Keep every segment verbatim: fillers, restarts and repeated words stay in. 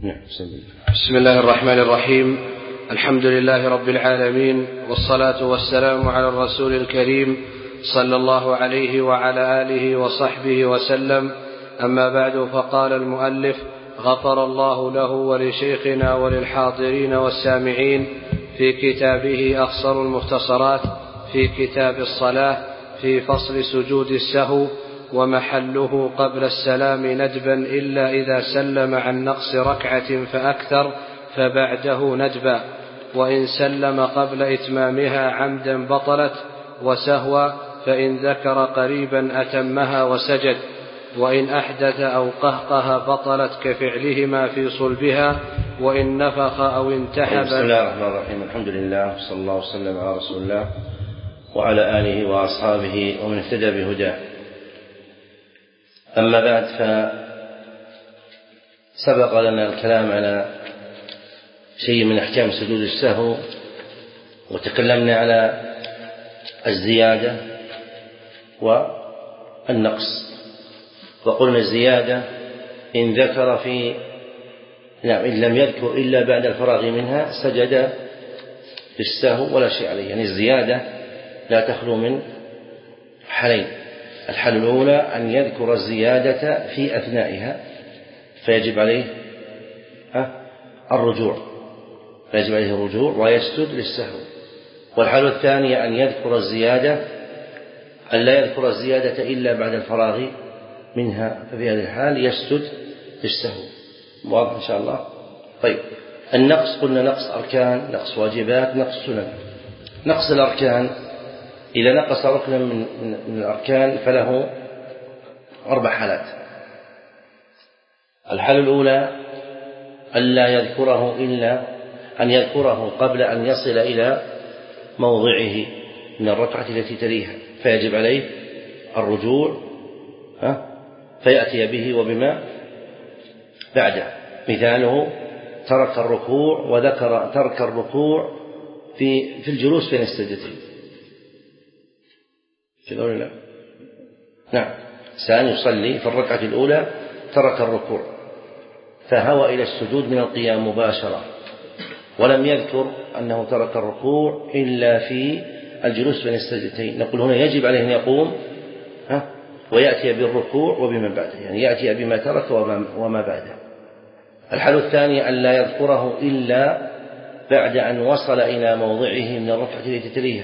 بسم الله الرحمن الرحيم. الحمد لله رب العالمين، والصلاة والسلام على الرسول الكريم صلى الله عليه وعلى آله وصحبه وسلم. أما بعد، فقال المؤلف غفر الله له ولشيخنا وللحاضرين والسامعين في كتابه أخصر المختصرات في كتاب الصلاة في فصل سجود السهو: ومحله قبل السلام ندبا إلا إذا سلم عن نقص ركعة فأكثر فبعده ندبا، وإن سلم قبل إتمامها عمدا بطلت، وسهوا فإن ذكر قريبا أتمها وسجد، وإن أحدث أو قهقه بطلت كفعلهما في صلبها، وإن نفخ أو انتحب. بسم الله الرحمن الرحيم. الحمد لله صلى الله وسلم على رسول الله وعلى آله وأصحابه ومن اهتدى بهداه. أما بعد، فسبق لنا الكلام على شيء من أحكام سجود السهو، وتكلمنا على الزيادة والنقص، وقلنا الزيادة إن ذكر في نعم إن لم يذكر إلا بعد الفراغ منها سجد بالسهو ولا شيء عليه. يعني الزيادة لا تخلو من حالين: الحالة الأولى أن يذكر الزيادة في أثنائها فيجب عليه الرجوع فيجب عليه الرجوع ويسجد للسهو، والحالة الثانية أن يذكر الزيادة أن لا يذكر الزيادة إلا بعد الفراغ منها، ففي هذه الحال يسجد للسهو. واضح إن شاء الله؟ طيب، النقص قلنا نقص أركان، نقص واجبات، نقص سنن. نقص الأركان: إذا نقص ركنا من, من الأركان فله أربع حالات. الحالة الأولى ألا يذكره إلا أن يذكره قبل أن يصل إلى موضعه من الركعة التي تليها، فيجب عليه الرجوع فيأتي به وبما بعده. مثاله: ترك الركوع وذكر ترك الركوع في في الجلوس بين السجدتين. لا. نعم، سان يصلي في الركعة الأولى ترك الركوع فهوى إلى السجود من القيام مباشرة، ولم يذكر أنه ترك الركوع إلا في الجلوس بين السجدتين، نقول هنا يجب عليه أن يقوم ها ويأتي بالركوع وبما بعده، يعني يأتي بما ترك وما بعده. الحالة الثانية أن لا يذكره إلا بعد أن وصل إلى موضعه من الركعة التي تليها،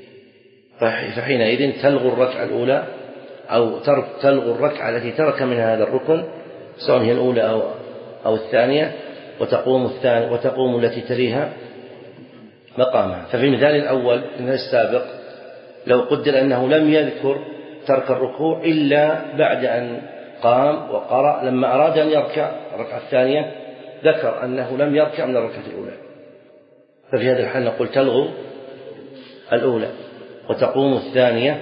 فحينئذ تلغو الركعة الأولى أو ترك تلغو الركعة التي ترك منها هذا الركن، سواء هي الأولى أو أو الثانية، وتقوم الثانية وتقوم التي تليها مقامها. ففي المثال الأول من السابق لو قدر أنه لم يذكر ترك الركوع إلا بعد أن قام وقرأ، لما أراد أن يركع الركعة الثانية ذكر أنه لم يركع من الركعة الأولى، ففي هذا الحال نقول تلغو الأولى وتقوم الثانية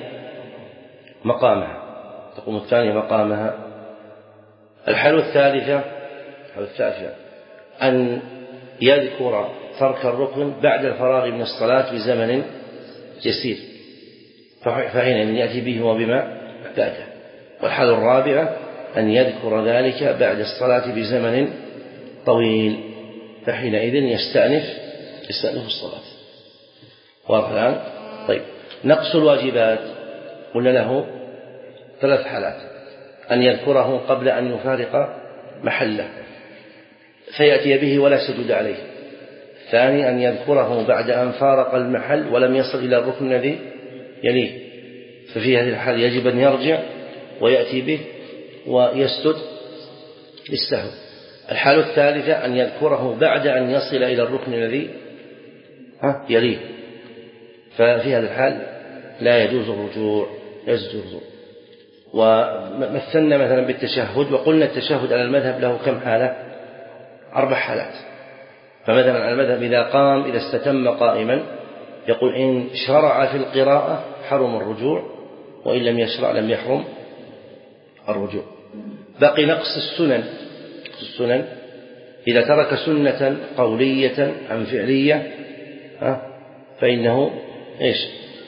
مقامها تقوم الثانية مقامها. الحالة الثالثة الثالثة أن يذكر ترك الركن بعد الفراغ من الصلاة بزمن يسير، فحينئذ يأتي به وبما بعده. والحالة الرابعة أن يذكر ذلك بعد الصلاة بزمن طويل، فحينئذ يستأنف يستأنف الصلاة. واضح الآن؟ طيب، نقص الواجبات قلنا له ثلاث حالات: أن يذكره قبل أن يفارق محله فيأتي به ولا سجود عليه، الثاني أن يذكره بعد أن فارق المحل ولم يصل إلى الركن الذي يليه، ففي هذه الحال يجب أن يرجع ويأتي به ويسجد للسهو. الحالة الثالثة أن يذكره بعد أن يصل إلى الركن الذي يليه، ففي هذا الحال لا يجوز الرجوع يجوز. ومثلنا مثلا بالتشهد، وقلنا التشهد على المذهب له كم حالة؟ أربع حالات. فمثلا على المذهب إذا قام إذا استتم قائما يقول إن شرع في القراءة حرم الرجوع، وإن لم يشرع لم يحرم الرجوع. بقي نقص السنن. السنن إذا ترك سنة قولية عن فعلية فإنه إيش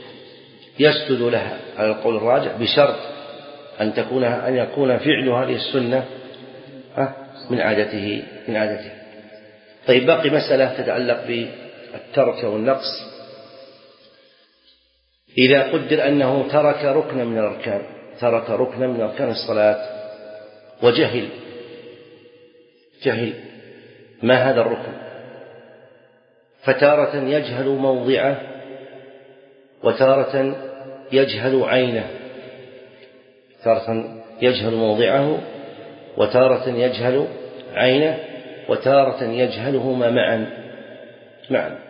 يسجد لها على القول الراجح، بشرط أن تكون أن يكون فعل هذه السنة من عادته من عادته طيب باقي مسألة تتعلق بالترك والنقص. إذا قدر أنه ترك ركنا من الأركان ترك ركنا من أركان الصلاة وجهل جهل ما هذا الركن، فتارة يجهل موضعه وتارة يجهل عينه، تارة يجهل موضعه وتارة يجهل عينه وتارة يجهلهما معا معا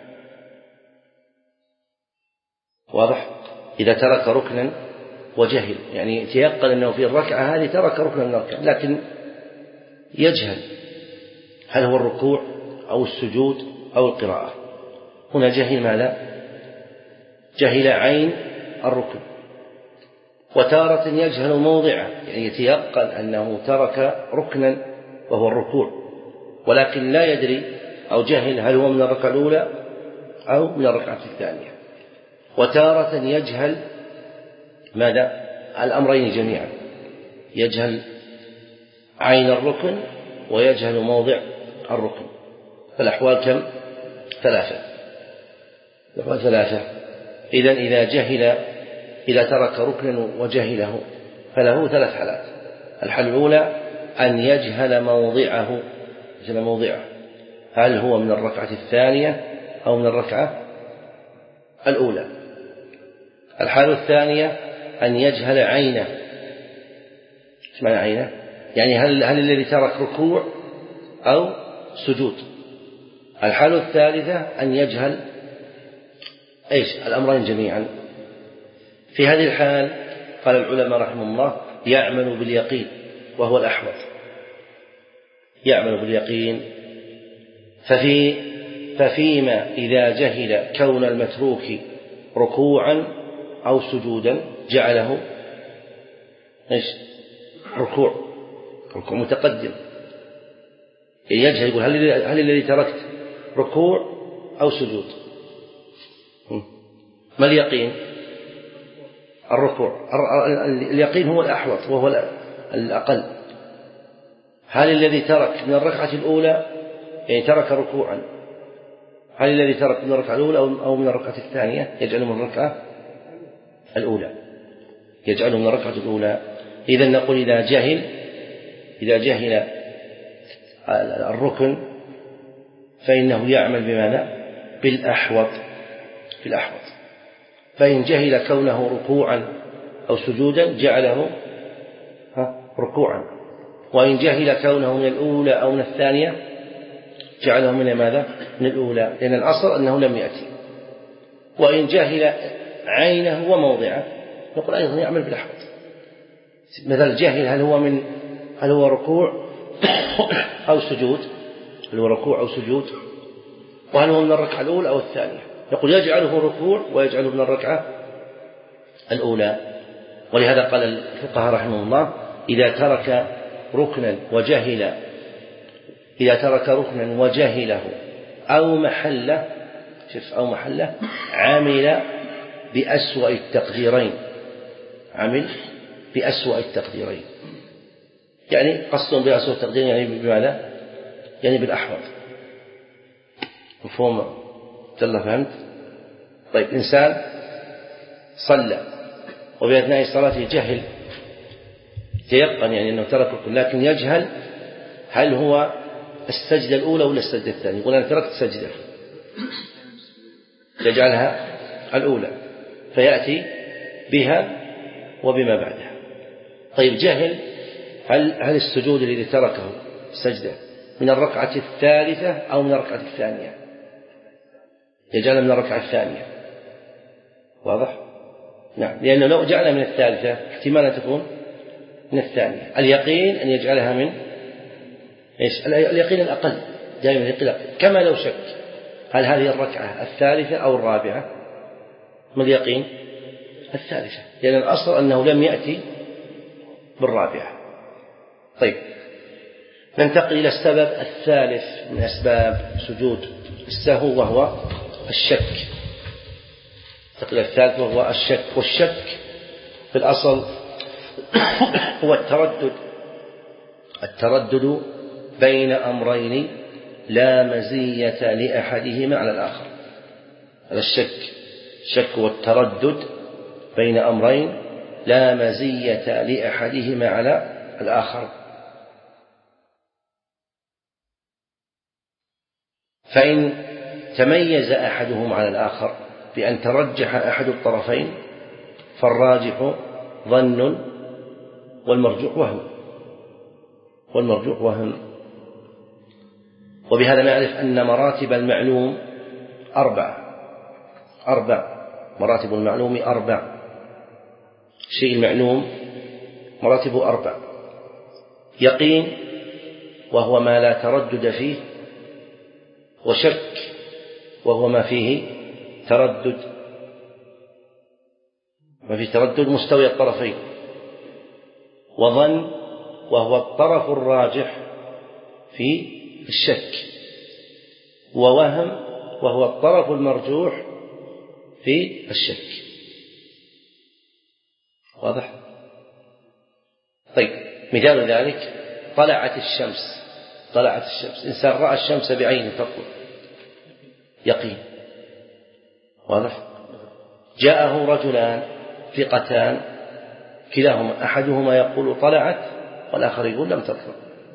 واضح؟ إذا ترك ركنا وجهل يعني تيقن أنه في الركعة هذه ترك ركنا من الأركان لكن يجهل هل هو الركوع أو السجود أو القراءة. هنا جهل ماذا؟ جهل عين الركن. وتارة يجهل موضعه يعني يتيقن أنه ترك ركنا وهو الركوع ولكن لا يدري أو جهل هل هو من الركعة الأولى أو من الركعة الثانية. وتارة يجهل ماذا؟ الأمرين جميعا، يجهل عين الركن ويجهل موضع الركن. فالأحوال كم؟ ثلاثة. الأحوال ثلاثة. إذن إذا جهل إذا ترك ركنا وجهله فله ثلاث حالات. الحالة الأولى أن يجهل موضعه يجهل موضعه هل هو من الركعة الثانية أو من الركعة الأولى. الحالة الثانية أن يجهل عينه. ايش معنى عينه؟ يعني هل, هل الذي ترك ركوع أو سجود. الحالة الثالثة أن يجهل ايش؟ الأمرين جميعا. في هذه الحال قال العلماء رحمه الله يعمل باليقين وهو الأحوط، يعمل باليقين. ففي ففيما إذا جهل كون المتروك ركوعا أو سجودا جعله ايش؟ ركوع ركوع متقدم. يجهل يقول هل, هل الذي تركت ركوع أو سجود؟ ما اليقين؟ الركوع. اليقين هو الأحوط وهو الأقل. هل الذي ترك من الركعة الأولى يعني ترك ركوعا هل الذي ترك من الركعة الأولى أو من الركعة الثانية يجعله من الركعة الأولى يجعله من الركعة الأولى. إذن نقول إذا جهل إذا جهل الركن فإنه يعمل بماذا؟ بالأحوط بالأحوط. فإن جهل كونه ركوعا أو سجودا جعله ركوعا، وإن جهل كونه من الأولى أو من الثانية جعله من ماذا؟ من الأولى، لأن الأصل أنه لم يأتي. وإن جهل عينه وموضعه نقول أيضا يعمل بالأحوط. مثل جهل هل هو من هل هو ركوع أو سجود هل هو ركوع أو سجود وهل هو من الركعة الأولى أو الثانية نقول يجعله ركوع ويجعله من الركعة الأولى. ولهذا قال الفقهاء رحمه الله إذا ترك ركنا وجهل إذا ترك ركنا وجهله أو محله شوف أو محله عمل بأسوأ التقديرين عمل بأسوأ التقديرين يعني قصد بأسوأ التقديرين يعني بماذا؟ يعني بالأحوط. مفهوم؟ جل فهمت؟ طيب إنسان صلى وبأثناء صلاته جهل تيقن يعني أنه ترك ركن لكن يجهل هل هو السجدة الأولى ولا السجدة الثانية. يقول أنا تركت سجدة يجعلها الأولى فيأتي بها وبما بعدها. طيب جهل هل هل السجود الذي تركه سجدة من الركعة الثالثة أو من الركعة الثانية يجعلها من الركعة الثانية. واضح؟ نعم. لأنه لو جعلها من الثالثة احتمال أن تكون من الثانية. اليقين أن يجعلها من إيش؟ اليقين الأقل دائما اليقين الأقل. كما لو شك هل هذه الركعة الثالثة أو الرابعة ما اليقين؟ الثالثة لأن الأصل أنه لم يأتي بالرابعة. طيب ننتقل إلى السبب الثالث من أسباب سجود السهو وهو الشك. ننتقل الثالث وهو الشك. والشك في الأصل هو التردد التردد بين أمرين لا مزية لأحدهما على الآخر. هذا الشك، الشك والتردد بين أمرين لا مزية لأحدهما على الآخر. فإن تميز أحدهما على الآخر بأن ترجح أحد الطرفين فالراجح ظن والمرجوح وهم والمرجوح وهم وبهذا نعرف أن مراتب المعلوم أربع أربع مراتب المعلوم أربع. شيء المعلوم مراتبه أربع: يقين وهو ما لا تردد فيه، وشك وهو ما فيه تردد ما فيه تردد مستوي الطرفين، وظن وهو الطرف الراجح في الشك، ووهم وهو الطرف المرجوح في الشك. واضح؟ طيب، مثال ذلك: طلعت الشمس طلعت الشمس إنسان رأى الشمس بعينه تطلع، يقين. واضح؟ جاءه رجلان ثقتان كلاهما أحدهما يقول طلعت والآخر يقول لم تطلع،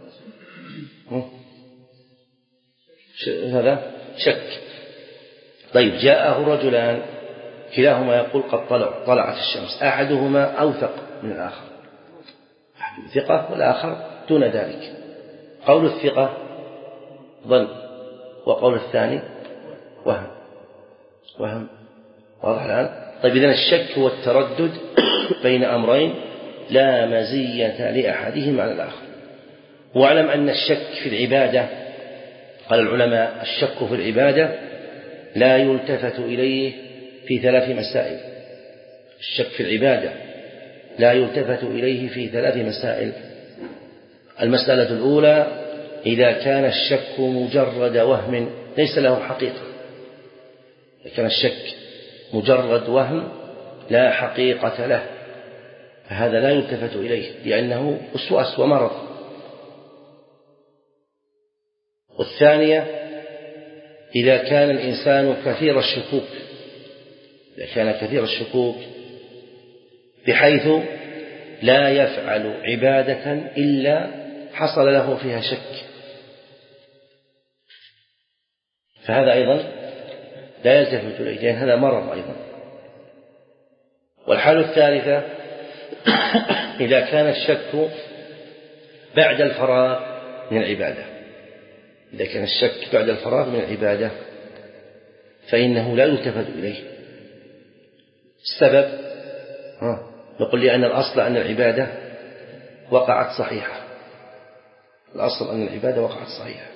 هذا شك. طيب، جاءه رجلان كلاهما يقول قد طلع طلعت الشمس، أحدهما أوثق من الآخر، ثقة والآخر دون ذلك. قول الثقة ظن، وقول الثاني وهم وهم واضح الآن؟ طيب، إذن الشك هو التردد بين أمرين لا مزية لأحدهما على الآخر. واعلم أن الشك في العبادة، قال العلماء: الشك في العبادة لا يلتفت إليه في ثلاث مسائل. الشك في العبادة لا يلتفت إليه في ثلاث مسائل. المسألة الأولى: إذا كان الشك مجرد وهم ليس له حقيقة. إذا كان الشك مجرد وهم لا حقيقة له فهذا لا يلتفت إليه لأنه وسواس ومرض. والثانية: إذا كان الإنسان كثير الشكوك إذا كان كثير الشكوك بحيث لا يفعل عبادة إلا حصل له فيها شك، فهذا أيضا لا يلتفت إليه لأن هذا مرض أيضا. والحالة الثالثة: إذا كان الشك بعد الفراغ من العبادة إذا كان الشك بعد الفراغ من العبادة فإنه لا يلتفت إليه. السبب ها نقول لأن الأصل أن العبادة وقعت صحيحة الأصل أن العبادة وقعت صحيحة.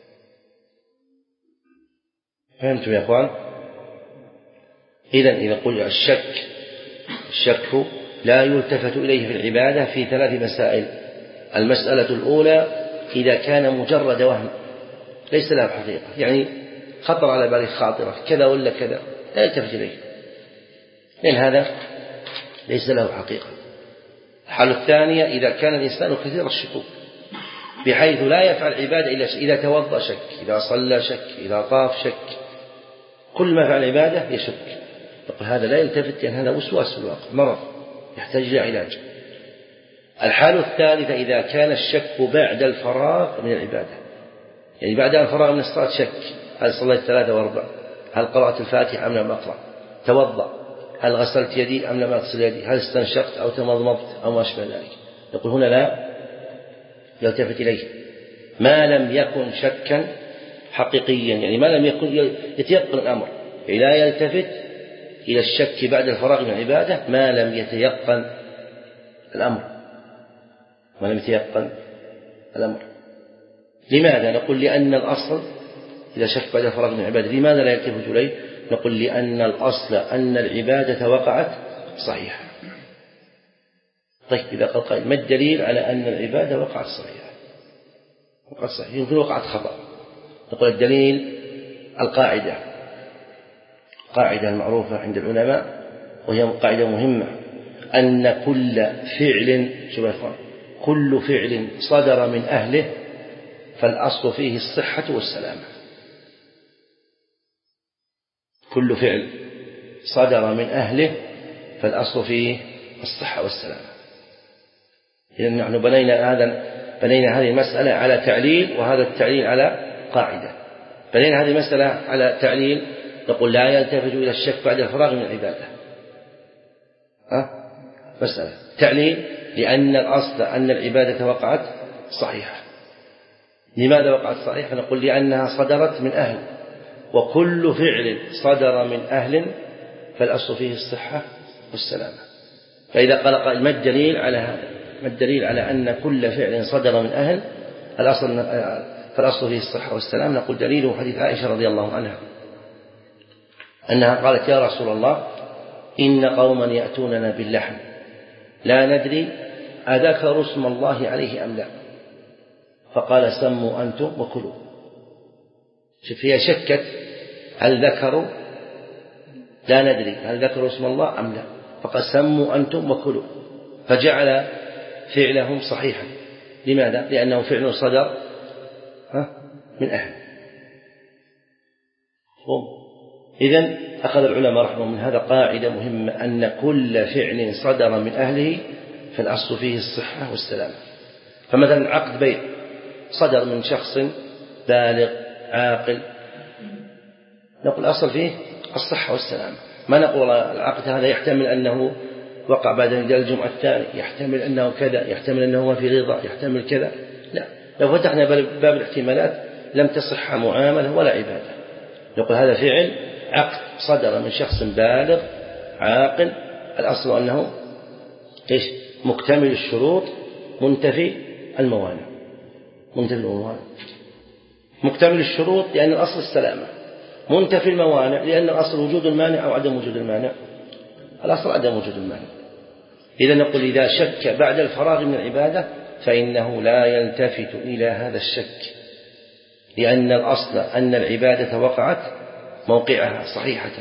فهمتم يا أخوان؟ إذن إذا قلنا الشك الشك لا يلتفت إليه في العبادة في ثلاث مسائل. المسألة الأولى: إذا كان مجرد وهم ليس له حقيقة، يعني خطر على بالك خاطرة كذا ولا كذا، لا يلتفت إليه لأن هذا ليس له حقيقة. الحالة الثانية: إذا كان الإنسان كثير الشكوك بحيث لا يفعل عبادة إلا إذا توضأ شك، إذا صلى شك، إذا طاف شك، كل ما فعل عبادة يشك، يقول هذا لا يلتفت لأن هذا وسواس في الواقع، مرض يحتاج إلى علاج. الحالة الثالثة: إذا كان الشك بعد الفراغ من العبادة، يعني بعد الفراغ من الصلاة شك، هل صليت ثلاثة وأربع، هل قرأت الفاتحة أم لم أقرأ، توضأ، هل غسلت يدي أم لم أغسل يدي، هل استنشقت أو تمضمضت أو ما أشبه ذلك، يقول هنا لا يلتفت إليه ما لم يكن شكا حقيقيا، يعني ما لم يكن يتيقن الأمر، يعني لا يلتفت إلى الشك بعد الفراغ من العبادة ما لم يتيقن الأمر ما لم يتيقن الأمر. لماذا؟ نقول لأن الأصل إذا شك بعد الفراغ من العبادة لماذا لا يلتفت إليه؟ نقول لأن الأصل أن العبادة وقعت صحيحة. طيب، إذا قال قائل: ما الدليل على أن العبادة وقعت صحيحة؟ وقعت صحيحة يمكن وقعت خطأ. نقول الدليل القاعدة قاعدة المعروفة عند العلماء، وهي قاعدة مهمة: أن كل فعل شوف كل فعل صدر من أهله فالأصل فيه الصحة والسلامة. كل فعل صدر من أهله فالأصل فيه الصحة والسلامة. إذن نحن بنينا هذا بنينا هذه المسألة على تعليل، وهذا التعليل على قاعدة. بنينا هذه المسألة على تعليل، نقول لا يلتفت إلى الشك بعد الفراغ من العبادة. أه؟ مسألة تعليل لأن الأصل أن العبادة وقعت صحيحة. لماذا وقعت صحيحة؟ نقول لأنها صدرت من أهل، وكل فعل صدر من أهل فالأصل فيه الصحة والسلامة. فإذا قال قائل ما الدليل على هذا؟ ما الدليل على أن كل فعل صدر من أهل الأصل فالأصل فيه الصحة والسلام؟ نقول دليله حديث عائشة رضي الله عنها أنها قالت يا رسول الله إن قوما يأتوننا باللحم لا ندري أذكروا اسم الله عليه أم لا، فقال سموا أنتم وكلوا. شوف هي شكت هل ذكروا، لا ندري هل ذكروا اسم الله أم لا، فقال سموا أنتم وكلوا، فجعل فعلهم صحيحا. لماذا؟ لأنه فعل صدر من أهل. إذن أخذ العلماء رحمهم من هذا قاعدة مهمة أن كل فعل صدر من أهله فالأصل فيه الصحة والسلامة. فمثلا عقد بيع صدر من شخص بالغ عاقل، نقول الأصل فيه الصحة والسلامة. ما نقول العقد هذا يحتمل أنه وقع بعد الجمعة الثاني، يحتمل أنه كذا، يحتمل أنه في رضا، يحتمل كذا. لا، لو فتحنا باب الاحتمالات لم تصح معاملة ولا عبادة. نقول هذا فعل عقد صدر من شخص بالغ عاقل، الأصل أنه إيش؟ مكتمل الشروط منتفي الموانع. منتفي الموانع مكتمل الشروط لأن الأصل السلامة، منتفي الموانع لأن الأصل وجود المانع أو عدم وجود المانع، الأصل عدم وجود المانع. إذا نقول إذا شك بعد الفراغ من العبادة فإنه لا يلتفت إلى هذا الشك، لأن الأصل أن العبادة وقعت موقعها صحيحة،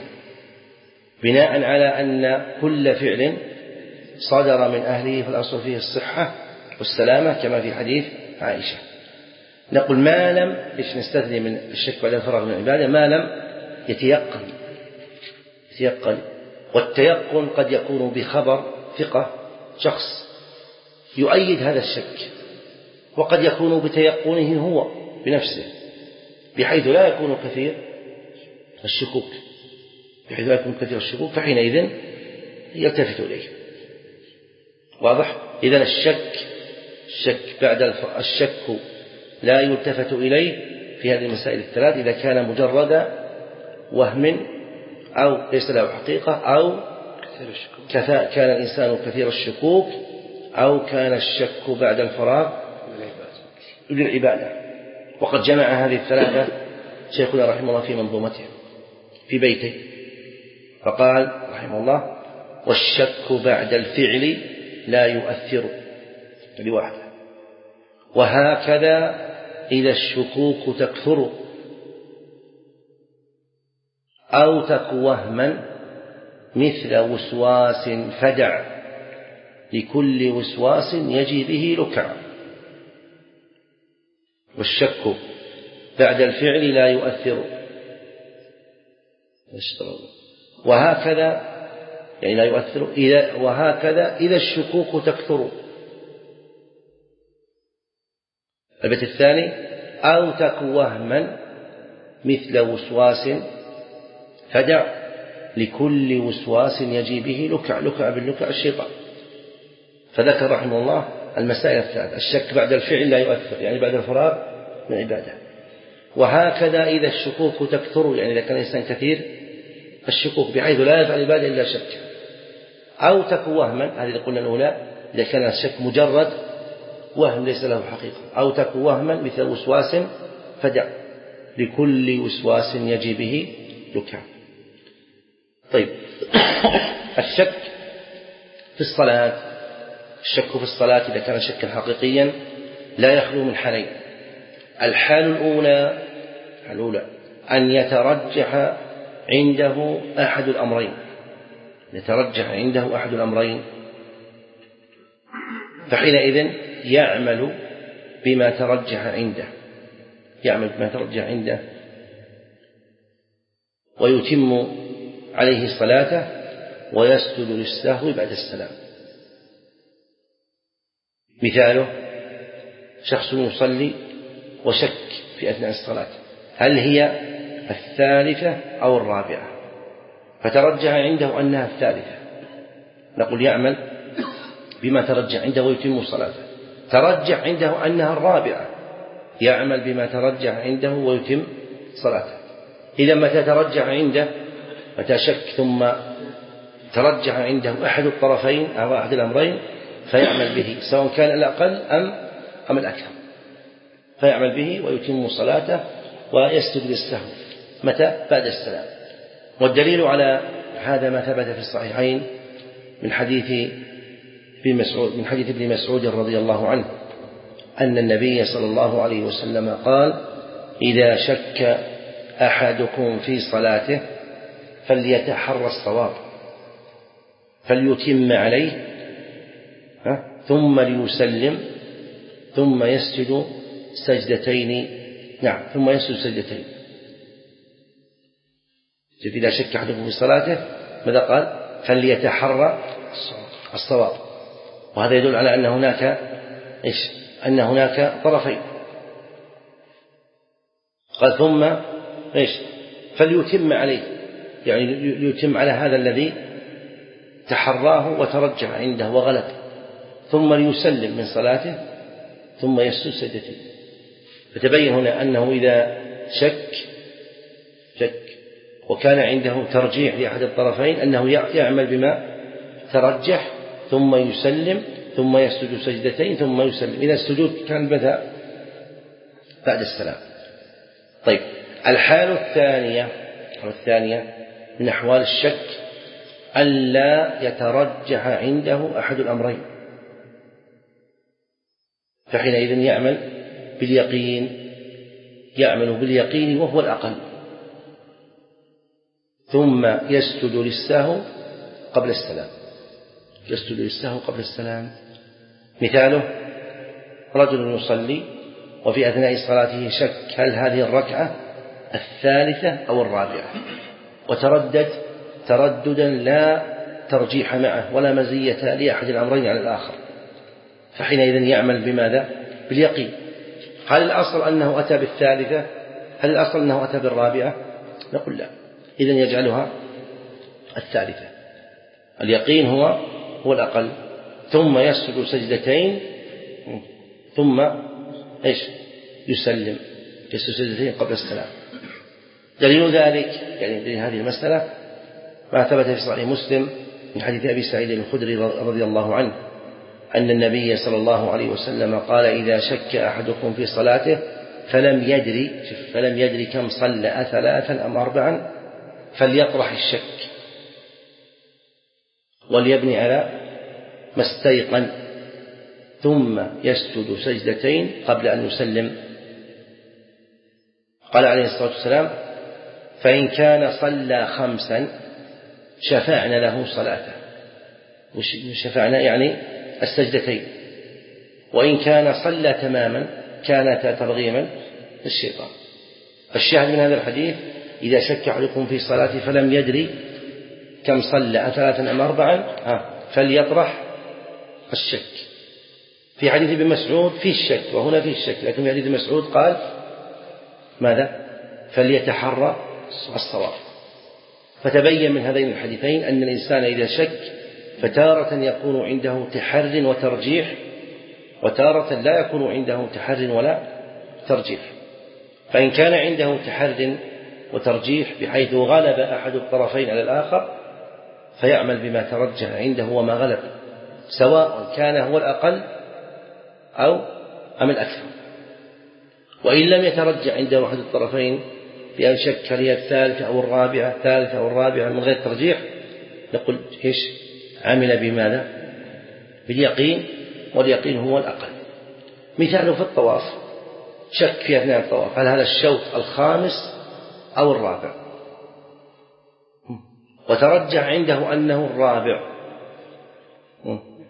بناء على أن كل فعل صدر من أهله فالأصل فيه الصحة والسلامة كما في حديث عائشة. نقول ما لم إيش نستثني من الشك بعد الفراغ من العبادة؟ ما لم يتيقن يتيقن والتيقن قد يكون بخبر ثقة شخص يؤيد هذا الشك، وقد يكون بتيقنه هو بنفسه بحيث لا يكون كثير الشكوك بحيث لا يكون كثير الشكوك فحينئذ يلتفت إليه. واضح؟ إذن الشك الشك بعد الشك لا يلتفت إليه في هذه المسائل الثلاث إذا كان مجرد وهم أو ليس له حقيقة، أو كان الإنسان كثير الشكوك، أو كان الشك بعد الفراغ للعبادة. وقد جمع هذه الثلاثة شيخنا رحمه الله في منظومته في بيته، فقال رحمه الله والشك بعد الفعل لا يؤثر لوحده، وهكذا إذا الشكوك تكثر أو تك وهما مثل وسواس فدع لكل وسواس يجي به لكع. والشك بعد الفعل لا يؤثر، وهكذا يعني لا يؤثر إذا وهكذا إذا الشكوك تكثر. البيت الثاني أو تك وهما مثل وسواس فدع لكل وسواس يجي به لكع. لكع باللكع الشيطان. فذكر رحمه الله المسائل الثلاث: الشك بعد الفعل لا يؤثر يعني بعد الفراغ من عبادة، وهكذا إذا الشكوك تكثر يعني إذا كان الإنسان كثير الشكوك بحيث لا يفعل العبادة إلا شك، أو تك وهما هذه قلنا الأولى إذا كان الشك مجرد وهم ليس له حقيقة، أو تك وهما مثل وسواس فدع لكل وسواس يجي به لكع. طيب الشك في الصلاة، الشك في الصلاة إذا كان شكا حقيقيا لا يخلو من حالين: الحال الأولى الأولى أن يترجح عنده أحد الأمرين يترجح عنده أحد الأمرين فحينئذ يعمل بما ترجح عنده يعمل بما ترجح عنده ويتم عليه صلاته ويسجد للسهو بعد السلام. مثاله شخص يصلي وشك في أثناء الصلاة هل هي الثالثة أو الرابعة، فترجح عنده أنها الثالثة، نقول يعمل بما ترجح عنده ويتم صلاته. ترجح عنده أنها الرابعة، يعمل بما ترجح عنده ويتم صلاته. إذا متى ترجح عنده، متى شك ثم ترجح عنده أحد الطرفين أو أحد الأمرين فيعمل به، سواء كان الأقل أم أم الأكثر، فيعمل به ويتم صلاته ويسجد للسهو متى؟ بعد السلام. والدليل على هذا ما ثبت في الصحيحين من حديث ابن مسعود من حديث ابن مسعود رضي الله عنه أن النبي صلى الله عليه وسلم قال: إذا شك أحدكم في صلاته فليتحرى الصواب فليتم عليه ثم ليسلم ثم يسجد سجدتين نعم ثم يسجد سجدتين. إذا شك أحدكم في صلاته ماذا قال؟ فليتحرى الصواب. وهذا يدل على أن هناك إيش؟ أن هناك طرفين. قال ثم إيش؟ فليتم عليه، يعني ليتم على هذا الذي تحراه وترجح عنده وغلب، ثم ليسلم من صلاته ثم يسجد سجدتين. فتبين هنا أنه إذا شك شك وكان عنده ترجيح لأحد الطرفين أنه يعمل بما ترجح ثم يسلم ثم يسجد سجدتين ثم يسلم. إذا السجود كان متى؟ بعد السلام. طيب، الحالة الثانية أو الثانية من أحوال الشك ألا يترجح عنده أحد الأمرين، فحينئذ يعمل باليقين يعمل باليقين وهو الأقل، ثم يسجد للسهو قبل السلام يسجد للسهو قبل السلام. مثاله رجل يصلي وفي أثناء صلاته شك هل هذه الركعة الثالثة أو الرابعة، وتردد ترددا لا ترجيح معه ولا مزية لأحد الأمرين على الآخر، فحينئذ يعمل بماذا؟ باليقين. هل الأصل أنه أتى بالثالثة؟ هل الأصل أنه أتى بالرابعة؟ نقول لا، إذن يجعلها الثالثة. اليقين هو هو الأقل، ثم يسجد سجدتين ثم إيش؟ يسلم يسجد سجدتين قبل السلام. دليل ذلك يعني دليل هذه المسألة ما ثبت في صحيح مسلم من حديث أبي سعيد الخدري رضي الله عنه أن النبي صلى الله عليه وسلم قال: إذا شك أحدكم في صلاته فلم يدري فلم يدري كم صلى ثلاثا أم أربعا فليطرح الشك وليبني على ما استيقن ثم يسجد سجدتين قبل أن يسلم. قال عليه الصلاة والسلام: فإن كان صلى خمسا شفعنا له صلاته. شفعنا يعني السجدتين. وإن كان صلى تماما كانتا ترغيما للشيطان. الشاهد من هذا الحديث: إذا شك أحدكم في صلاته فلم يدري كم صلى أثلاثا أم أربعا فليطرح الشك. في حديث ابن مسعود في الشك وهنا في الشك، لكن في حديث ابن مسعود قال ماذا؟ فليتحرى الصواب. فتبين من هذين الحديثين أن الإنسان إذا شك فتارة يكون عنده تحر وترجيح، وتارة لا يكون عنده تحر ولا ترجيح. فإن كان عنده تحر وترجيح بحيث غلب أحد الطرفين على الآخر فيعمل بما ترجح عنده وما غلب، سواء كان هو الأقل أو أم الأكثر. وإن لم يترجح عنده أحد الطرفين بأن شك هي الثالثة أو الرابعة الثالثة أو الرابعة من غير ترجيح، نقول إيش؟ عمل بماذا؟ باليقين، واليقين هو الأقل. مثاله في الطواف شك في أثناء الطواف هل هذا الشوط الخامس أو الرابع، وترجح عنده أنه الرابع،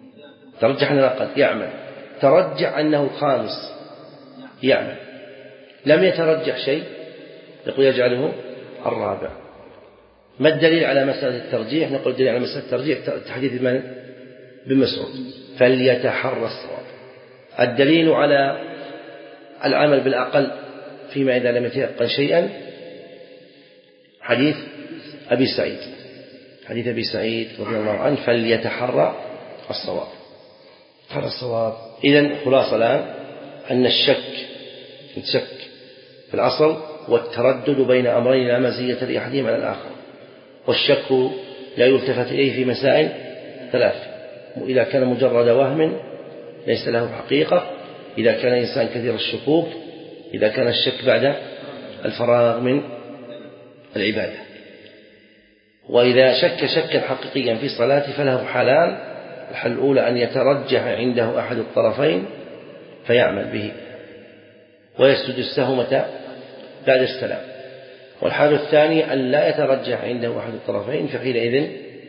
ترجح أنه الأقل يعمل، ترجح أنه الخامس يعمل. لم يترجح شيء يقول يجعله الرابع. ما الدليل على مسألة الترجيح؟ نقول الدليل على مسألة الترجيح حديث من؟ بن مسعود فليتحرى الصواب. الدليل على العمل بالأقل فيما إذا لم يتيقن شيئا حديث أبي سعيد حديث أبي سعيد رضي الله عنه فليتحرى الصواب. تحرى الصواب. إذن خلاصة الآن أن الشك الشك في الأصل والتردد بين أمرين لا مزية لأحدهما على الآخر، والشك لا يلتفت إليه في مسائل ثلاث: إذا كان مجرد وهم ليس له حقيقة، إذا كان إنسان كثير الشكوك، إذا كان الشك بعد الفراغ من العبادة. وإذا شك شكا حقيقيا في صلاته فله حالان: الحال الأولى أن يترجح عنده أحد الطرفين فيعمل به ويسجد السهو متى؟ بعد السلام. والحال الثاني أن لا يترجح عنده أحد الطرفين فحينئذ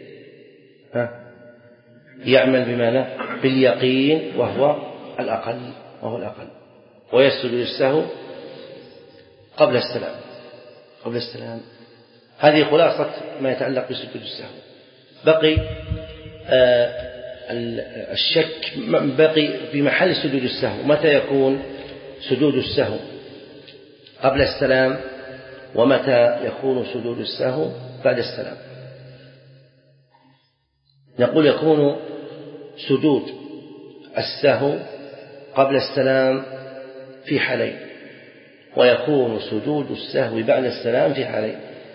يعمل بماذا؟ باليقين وهو الأقل وهو الأقل ويسجد السهو قبل السلام قبل السلام. هذه خلاصة ما يتعلق بسجود السهو. بقي آه الشك بقي في محل سجود السهو. متى يكون سجود السهو؟ قبل السلام. ومتى يكون سجود السهو بعد السلام؟ نقول يكون سجود السهو قبل السلام في حالين، ويكون سجود السهو بعد السلام في حالين.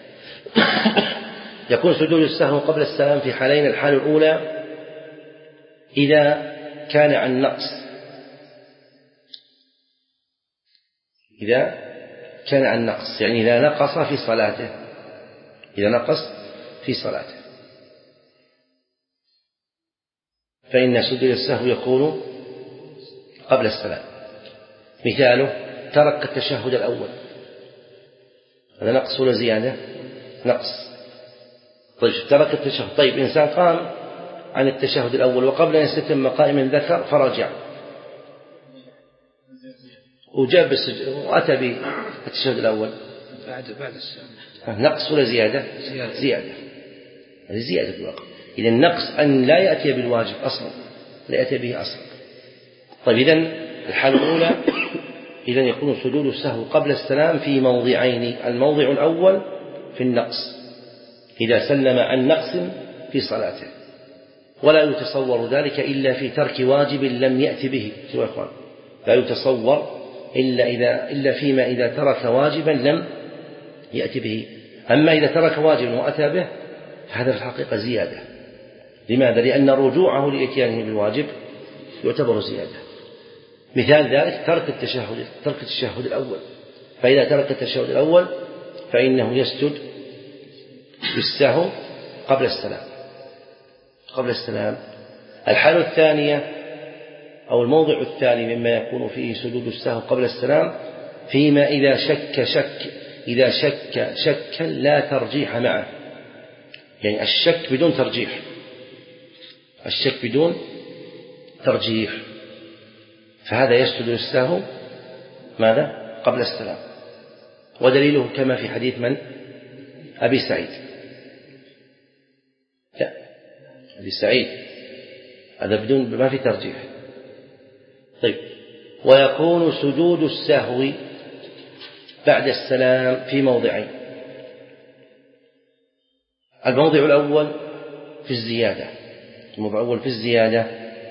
يكون سجود السهو قبل السلام في حالين: الحال الأولى إذا كان عن نقص إذا كان عن نقص يعني إذا نقص في صلاته إذا نقص في صلاته فإن سجود السهو يكون قبل السلام. مثاله: ترك التشهد الأول، هذا نقص ولا زيادة؟ نقص. طيب ترك التشهد. طيب إنسان قام عن التشهد الأول وقبل أن يستتم قائما ذكر فرجع وجاب السجود وأتى بالتشهد الأول بعد بعد السلام، نقص ولا زيادة؟ زيادة. زيادة. هذه زيادة الوقت. إذا النقص أن لا يأتي بالواجب أصلا، لا يأتي به أصلا. طيب إذن الحالة الأولى إذن يكون سجود السهو قبل السلام في موضعين: الموضع الأول في النقص إذا سلم عن نقص في صلاته، ولا يتصور ذلك إلا في ترك واجب لم يأتي به. شو يا إخوان؟ لا يتصور إلا إذا إلا فيما إذا ترك واجبا لم يأتي به. أما إذا ترك واجبا وأتى به هذا في الحقيقة زيادة. لماذا؟ لأن رجوعه لإتيانه بالواجب يعتبر زيادة. مثال ذلك ترك التشهد ترك التشهد الأول. فإذا ترك التشهد الأول فإنه يسجد بالسهو قبل السلام قبل السلام. الحالة الثانية أو الموضع الثاني مما يكون فيه سجود السهو قبل السلام فيما إذا شك شك إذا شك شكا لا ترجيح معه، يعني الشك بدون ترجيح الشك بدون ترجيح فهذا يسجد السهو ماذا؟ قبل السلام. ودليله كما في حديث من؟ أبي سعيد. لا أبي سعيد هذا بدون ما في ترجيح. طيب ويكون سجود السهو بعد السلام في موضعين: الموضع الأول في الزيادة الموضع الأول في الزيادة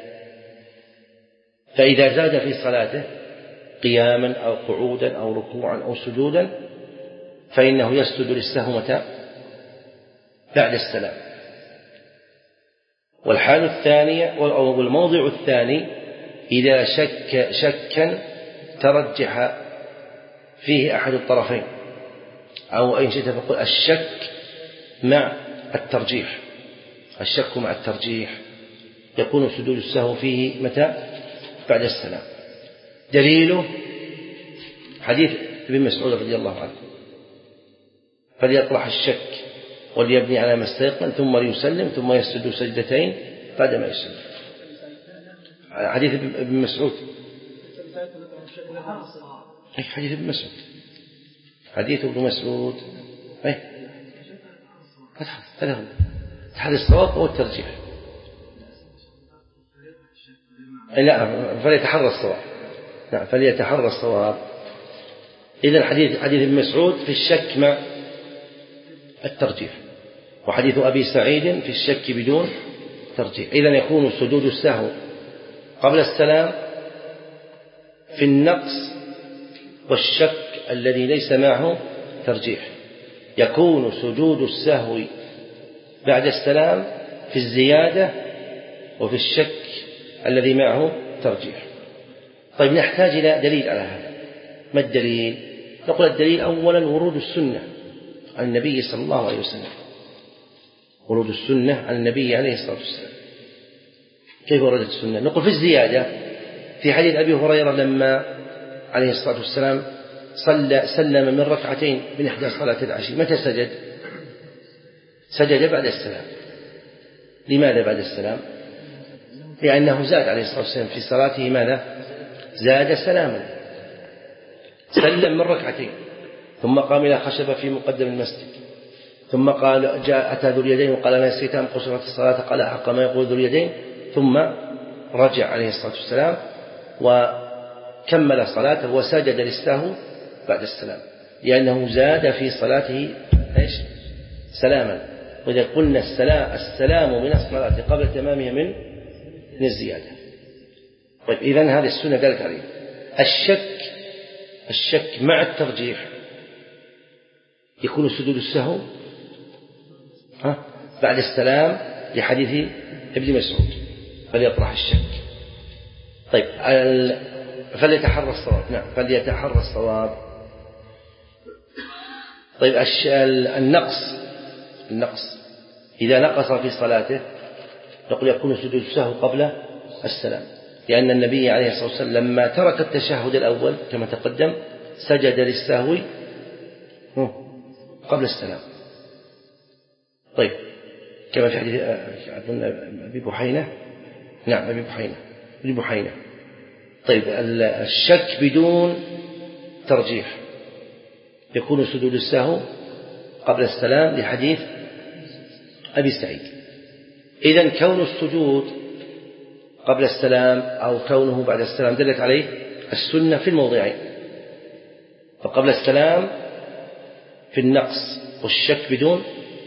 فإذا زاد في صلاته قياما أو قعودا أو ركوعا أو سجودا فإنه يسجد للسهو متى؟ بعد السلام. والحال الثانية أو الموضع الثاني إذا شك شكا ترجح فيه أحد الطرفين، أو إن شئت فقل الشك مع الترجيح الشك مع الترجيح يكون سجود السهو فيه متى؟ بعد السلام. دليله حديث ابن مسعود رضي الله عنه: فليطرح الشك وليبني على ما استيقن ثم ليسلم ثم يسجد سجدتين بعد ما يسلم. حديث ابن مسعود أي حديث ابن مسعود، حديث ابن مسعود أي هذا هو هذا الصواب أو الترجيح. لا فليتحرى الصواب، نعم فليتحرى الصواب. إذا حديث حديث ابن مسعود في الشك مع الترجيح، وحديث أبي سعيد في الشك بدون ترجيح. إذا يكون سجود السهو قبل السلام في النقص والشك الذي ليس معه ترجيح، يكون سجود السهو بعد السلام في الزيادة وفي الشك الذي معه ترجيح. طيب نحتاج إلى دليل على هذا. ما الدليل؟ نقول الدليل أولا ورود السنة عن النبي صلى الله عليه وسلم، ورود السنة عن النبي عليه الصلاة والسلام. كيف وردت السنة؟ نقول في الزيادة في حديث أبي هريرة لما عليه الصلاة والسلام صلى سلم من ركعتين من إحدى صلاة العشي، متى سجد؟ سجد بعد السلام. لماذا بعد السلام؟ لأنه زاد عليه الصلاة والسلام في صلاته ماذا؟ زاد سلاما، سلم من ركعتين ثم قام إلى خشبة في مقدم المسجد، ثم قال جاء أتى ذو اليدين وقال أنا نسيت أن قصرت الصلاة، قال حق ما يقول ذو اليدين، ثم رجع عليه الصلاة والسلام وكمل صلاته وسجد للسهو بعد السلام، لأنه زاد في صلاته إيش؟ سلاما. وإذا قلنا السلام, السلام من الصلاة قبل تمامها من من الزيادة. طيب إذن هذه السنة دلت عليه. الشك الشك مع الترجيح يكون سجود السهو ها بعد السلام لحديث ابن مسعود، فليطرح الشك. طيب فليتحرى الصواب، نعم فليتحرى الصواب. طيب النقص النقص إذا نقص في صلاته نقول يكون سجود السهو قبل السلام، لأن النبي عليه الصلاة والسلام لما ترك التشهد الأول كما تقدم سجد للسهو قبل السلام. طيب كما في حديث أبي بحينة، نعم أبي بحينة أبي بحينة. طيب الشك بدون ترجيح يكون سجود السهو قبل السلام لحديث أبي سعيد. إذن كون السجود قبل السلام أو كونه بعد السلام دلت عليه السنة في الموضعين، فقبل السلام في النقص والشك بدون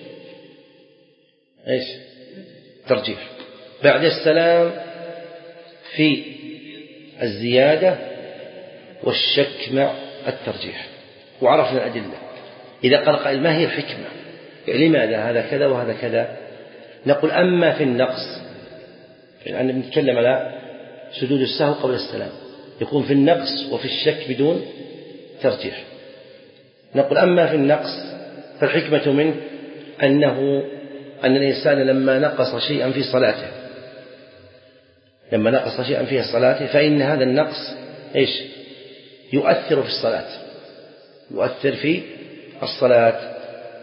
إيش؟ ترجيح، بعد السلام في الزيادة والشك مع الترجيح. وعرفنا الأدلة. إذا قال قائل ما هي الحكمة؟ لماذا هذا كذا وهذا كذا؟ نقول أما في النقص، يعني نتكلم على سجود السهو قبل السلام يكون في النقص وفي الشك بدون ترجيح. نقول أما في النقص فالحكمة منه أنه أن الإنسان لما نقص شيئا في صلاته لما نقص شيئا في صلاته فإن هذا النقص إيش؟ يؤثر في الصلاة يؤثر في الصلاة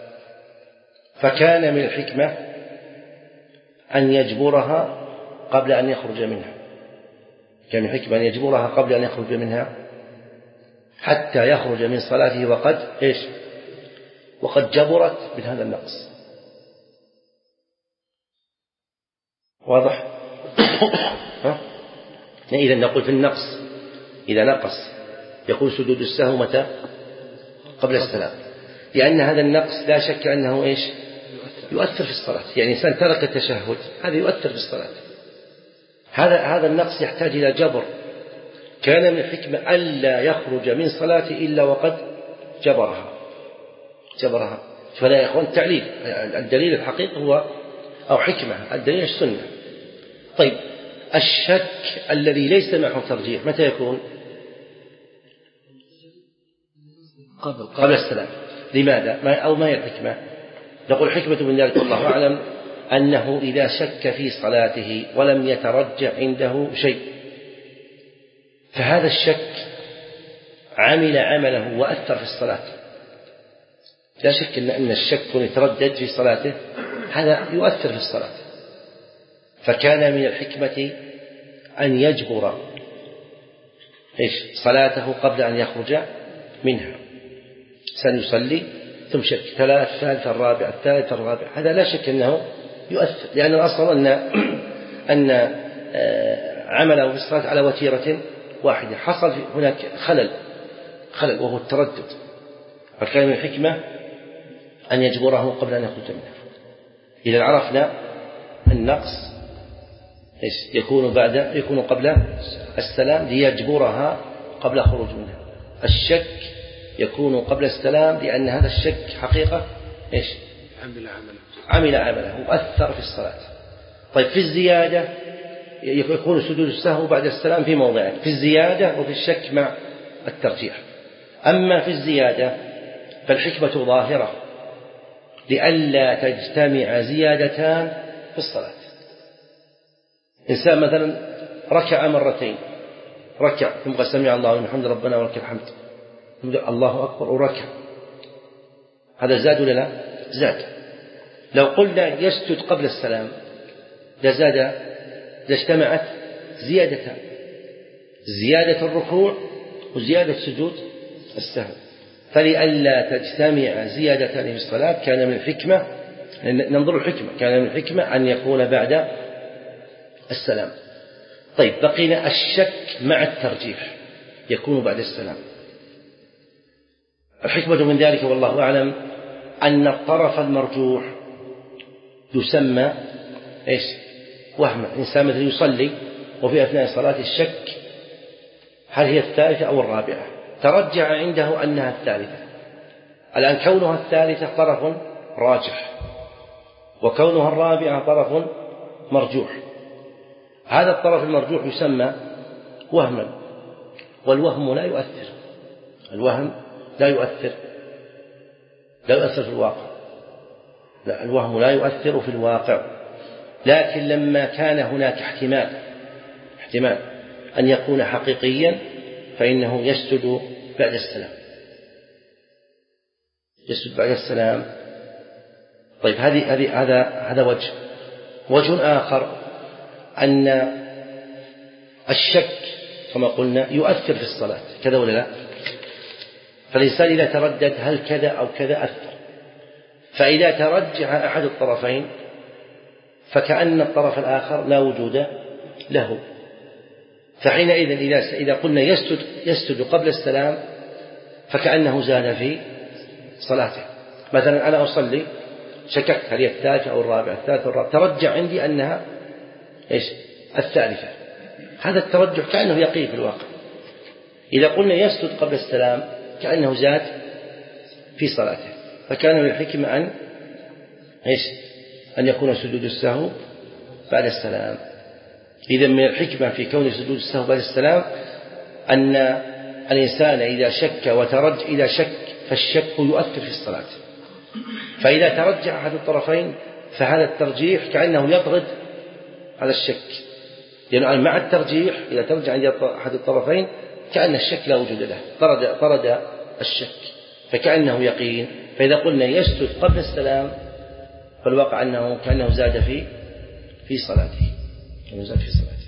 فكان من الحكمة أن يجبرها قبل أن يخرج منها كان من الحكمة أن يجبرها قبل أن يخرج منها حتى يخرج من صلاته وقد إيش؟ وقد جبرت من هذا النقص. واضح؟ إذا نقول في النقص إذا نقص يكون سجود السهو متى؟ قبل السلام، لأن هذا النقص لا شك أنه إيش؟ يؤثر في الصلاة. يعني إنسان ترك التشهد هذا يؤثر في الصلاة. هذا هذا النقص يحتاج إلى جبر. كان من الحكمة ألا يخرج من صلاته إلا وقد جبرها جبرها فلا يا إخوان التعليل الدليل الحقيقي هو أو حكمة الدليل السنة. طيب الشك الذي ليس معه ترجيح متى يكون؟ قبل, قبل السلام. لماذا؟ ما أو ما هي الحكمة؟ نقول حكمة من ذلك والله أعلم أنه إذا شك في صلاته ولم يترجح عنده شيء فهذا الشك عمل عمله وأثر في الصلاة. لا شك أن الشك يتردد في صلاته هذا يؤثر في الصلاة. فكان من الحكمة أن يجبر إيش صلاته قبل أن يخرج منها. سنصلي ثم شك ثلاث ثالث الرابع الثالث الرابع، هذا لا شك أنه يؤثر، لأن الأصل أن أن عمله في الصلاة على وتيرة واحدة، حصل هناك خلل خلل وهو التردد، فكان من الحكمة أن يجبره قبل أن يخرج منها. إذا عرفنا النقص إيش يكون بعد يكون قبل السلام ليجبرها قبل خروج منها. الشك يكون قبل السلام لأن هذا الشك حقيقة إيش عمل عمله عمل عمله وأثر في الصلاة. طيب في الزيادة يكون سجود السهو بعد السلام في موضعين، في الزيادة وفي الشك مع الترجيح. أما في الزيادة فالحكمة ظاهرة لئلا تجتمع زيادتان في الصلاة. إنسان مثلا ركع مرتين، ركع ثم قال سمع الله لمن حمده ربنا ولك الحمد، الله أكبر وركع، هذا زاد ولا لا؟ زاد. لو قلنا يسجد قبل السلام لزاد، لاجتمعت زيادتان، زيادة الركوع وزيادة سجود السهو. فلئلا تجتمع زيادتان في الصلاة كان من الحكمة، ننظر الحكمة، كان من الحكمة أن يكون بعد السلام. طيب بقينا الشك مع الترجيح يكون بعد السلام. الحكمة من ذلك والله أعلم أن الطرف المرجوح يسمى إيش وهما. إنسان مثل يصلي وفي أثناء الصلاة الشك هل هي الثالثة أو الرابعة، ترجع عنده أنها الثالثة. الآن كونها الثالثة طرف راجح، وكونها الرابعة طرف مرجوح. هذا الطرف المرجوح يسمى وهما، والوهم لا يؤثر، الوهم لا يؤثر لا يؤثر في الواقع، لا الوهم لا يؤثر في الواقع. لكن لما كان هناك احتمال احتمال أن يكون حقيقيا فإنه يسجد بعد السلام، يسجد بعد السلام. طيب هذه هذه هذا هذا وجه. وجه آخر أن الشك كما قلنا يؤثر في الصلاة، كذا ولا لا؟ فالإنسان إذا تردد هل كذا أو كذا أثر، فإذا ترجح أحد الطرفين فكأن الطرف الآخر لا وجود له. فحينئذ إذا إذا قلنا يسجد يسجد قبل السلام فكأنه زاد في صلاته. مثلا أنا أصلي شككت هل هي الثالثة أو الرابعة، الثالثة والرابعة، ترجع عندي أنها إيش الثالثة، هذا الترجح كأنه يقين في الواقع. إذا قلنا يسجد قبل السلام كأنه زاد في صلاته، فكان من الحكمة أن إيش أن يكون سجود السهو بعد السلام. إذا من الحكمة في كون سجود السهو بعد السلام أن الإنسان إذا شك وترج إذا شك فالشك يؤثر في الصلاة، فإذا ترجع أحد الطرفين فهذا الترجيح كأنه يطرد هذا الشك، لأنه مع الترجيح إذا ترجع عند أحد الطرفين كأن الشك لا وجود له، طرد طرد الشك فكأنه يقين. فإذا قلنا يسجد قبل السلام فالواقع أنه كأنه زاد في في صلاته، كأنه زاد في صلاته.